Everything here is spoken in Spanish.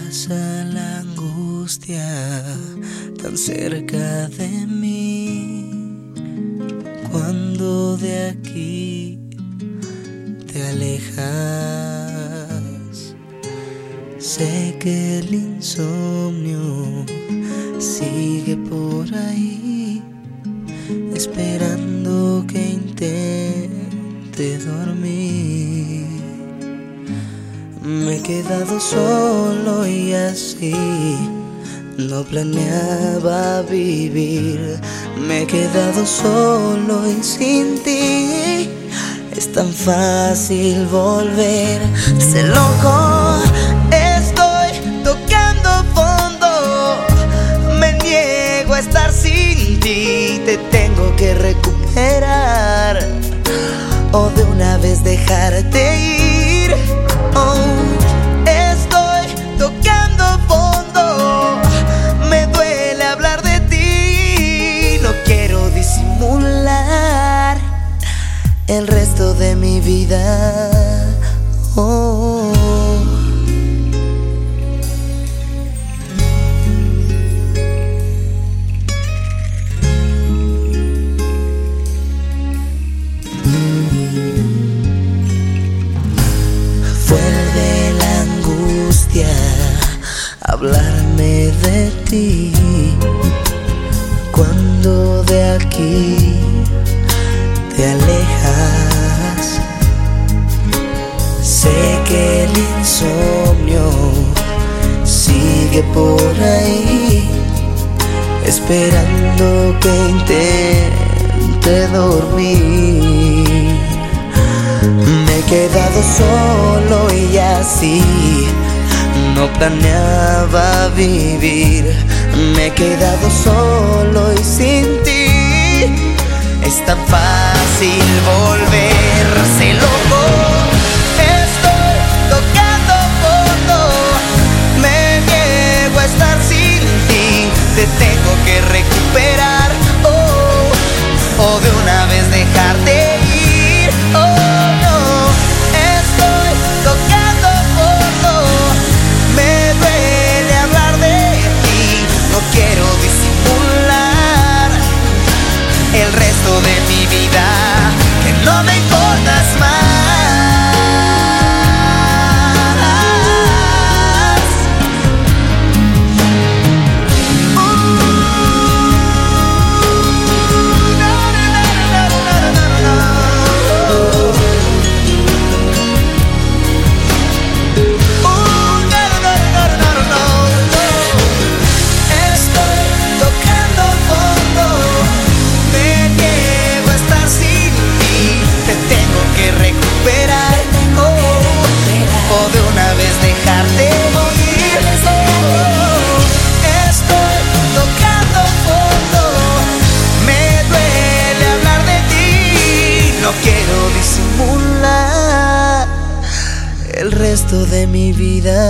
pasa la angustia tan cerca de mí, cuando de aquí te alejas. Sé que el insomnio sigue por ahí, esperando que intente dormir. Me he quedado solo y así no planeaba vivir. Me he quedado solo y sin ti es tan fácil volver. Sé loco, estoy tocando fondo. Me niego a estar sin ti. Te tengo que recuperar o de una vez dejarte ir. Oh, estoy tocando fondo. Me duele hablar de ti. No quiero disimular el resto de mi vida. Oh. Vuelve la angustia a hablarme de ti, cuando de aquí te alejas. Sé que el insomnio sigue por ahí, esperando que intente dormir. Me he quedado solo y así no planeaba vivir. Me he quedado solo y sin ti es tan fácil volver. Sé loco, estoy tocando fondo. Me niego a estar sin ti. Te tengo que recuperar, o de una vez dejarte ir. Oh no, estoy tocando fondo. Me duele hablar de ti. No quiero disimular el resto de mi vida, que no me importas más. El resto de mi vida.